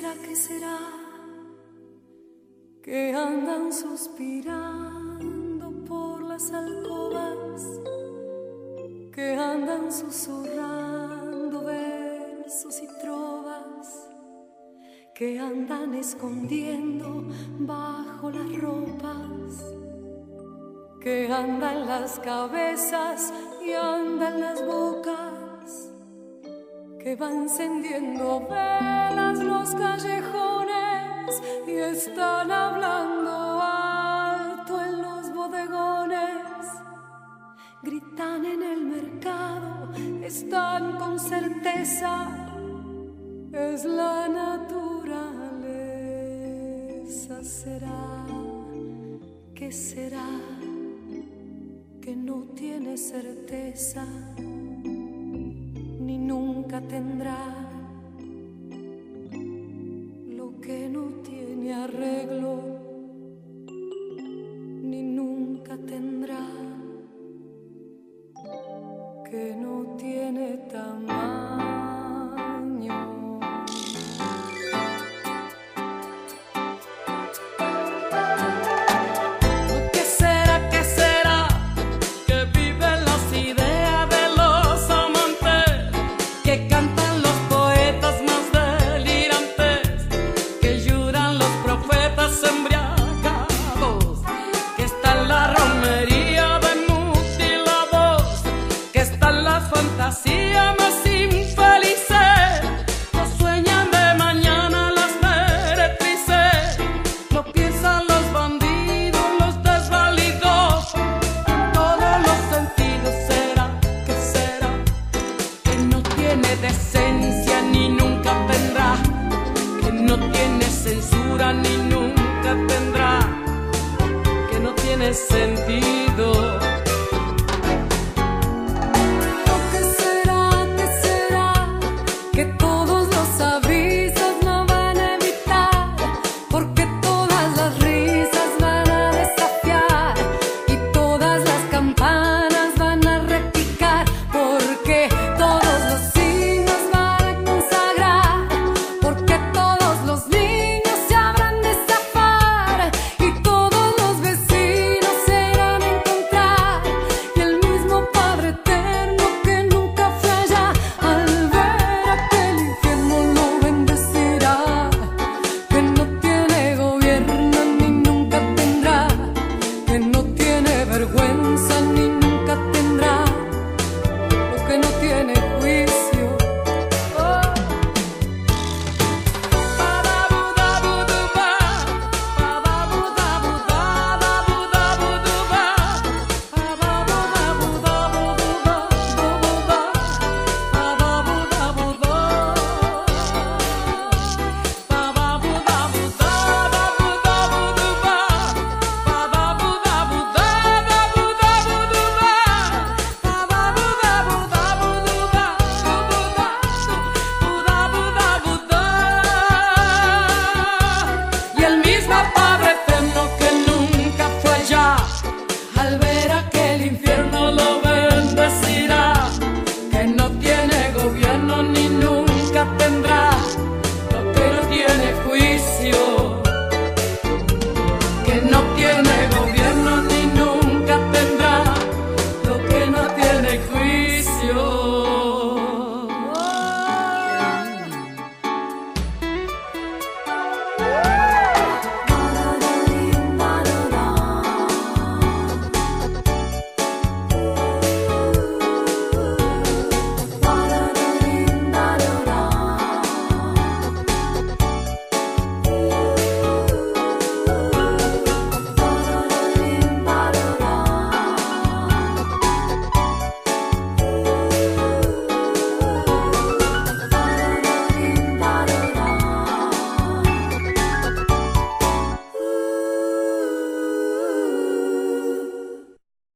qué será? Que andan suspirando por las alcobas, que andan susurrando versos y trovas, que andan escondiendo bajo las ropas, que anda en las cabezas y anda en las bocas, que va encendiendo velas los callejones y están hablando alto en los bodegones, gritan en el mercado, están con certeza, es la naturaleza. ¿Será? ¿Qué será? Que no tiene certeza ni nunca tendrá lo que no tiene arreglo, ni nunca tendrá que no tiene tamaño. Fantasía más infelices, no sueñan de mañana las meretrices, no piensan los bandidos, los desvalidos, en todos los sentidos. ¿Será que no tiene decencia ni nunca tendrá, que no tiene censura ni nunca tendrá, que no tiene sentido? Que todos los avisos no van a evitar, porque todas las risas van a desafiar y todas las campanas van a repicar, porque todos los signos van a consagrar, porque todos los niños se habrán de zafar y todos los vecinos se irán a encontrar, y el mismo Padre Eterno que nunca fue allá, al ver aquel infierno lo bendecirá, que no tiene gobierno ni nunca tendrá, que no tiene vergüenza